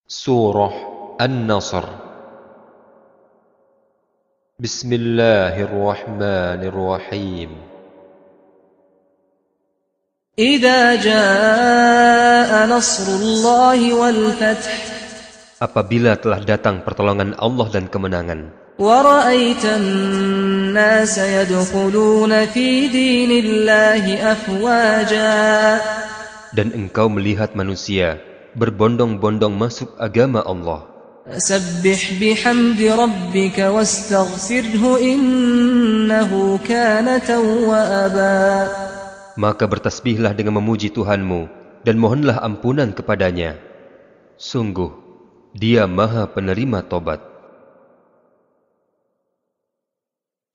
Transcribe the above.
Surah An-Nasr. Bismillahirrahmanirrahim. Idza jaa nasrullahi wal fath. Apabila telah datang pertolongan Allah dan kemenangan. Wa ra'aitan nasa yadkhuluna fi dinillahi afwaja. Dan engkau melihat manusia berbondong-bondong masuk agama Allah. Fasabbih bihamdi rabbika wastaghfirhu innahu kana tawwaba. Maka bertasbihlah dengan memuji Tuhanmu dan mohonlah ampunan kepadanya. Sungguh, Dia Maha Penerima Tobat.